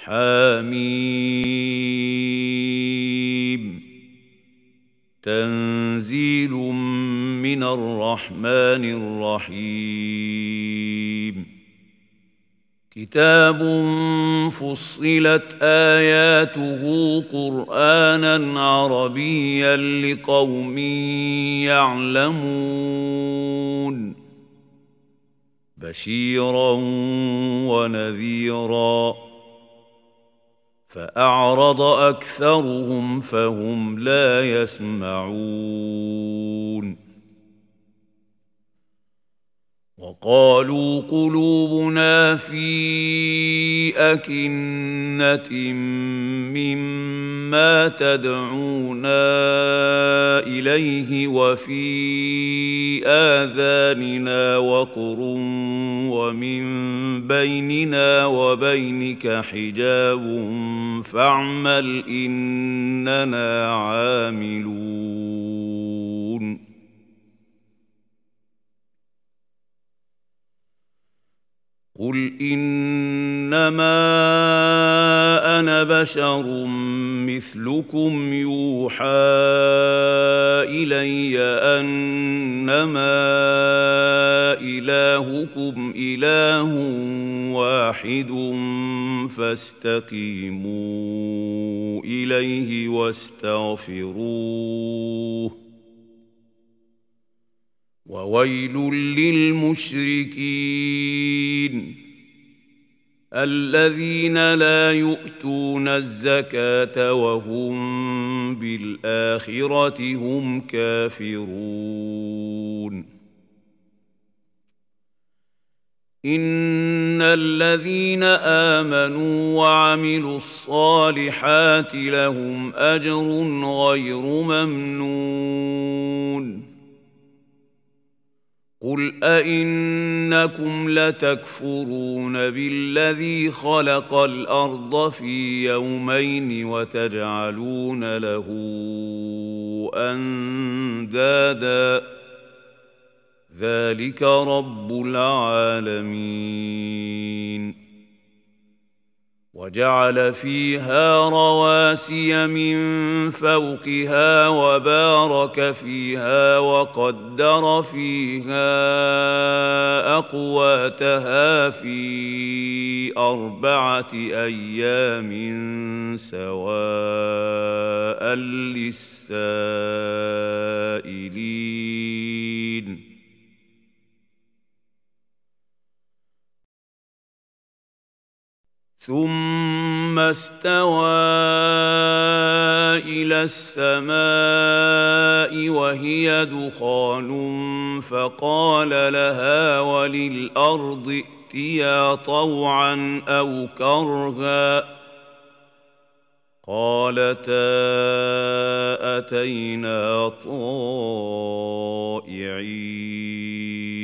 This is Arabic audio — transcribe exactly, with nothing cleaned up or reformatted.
حميم تنزيل من الرحمن الرحيم كتاب فصلت آياته قرآنا عربيا لقوم يعلمون بشيرا ونذيرا فأعرض أكثرهم فهم لا يسمعون وقالوا قلوبنا في أكنة مما تدعونا إليه وفي آذاننا وقر ومن بيننا وبينك حجاب فاعمل إننا عاملون قل إنما أنا بشر مثلكم يوحى إلي أنما إلهكم إله واحد فاستقيموا إليه واستغفروه وويل للمشركين الذين لا يؤتون الزكاة وهم بالآخرة هم كافرون إن الذين آمنوا وعملوا الصالحات لهم أجر غير ممنون قل أئنكم لتكفرون بالذي خلق الأرض في يومين وتجعلون له أندادا ذلك رب العالمين وجعل فيها رواسي من فوقها وبارك فيها وقدر فيها أقواتها في أربعة أيام سواء للسائلين ثم استوى إلى السماء وهي دخان فقال لها وللأرض ائتيا طوعا أو كرها قالتا أتينا طائعين